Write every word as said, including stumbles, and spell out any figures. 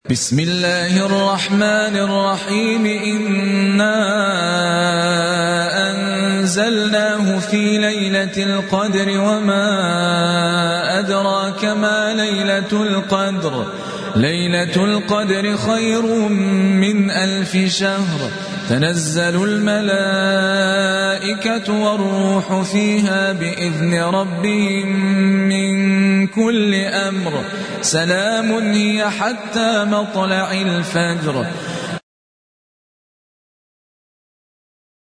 بسم الله الرحمن الرحيم إنا أنزلناه في ليلة القدر وما أدراك ما ليلة القدر ليلة القدر خير من ألف شهر تنزل الملائكة والروح فيها بإذن ربهم من كل أمر سلام هي حتى مطلع الفجر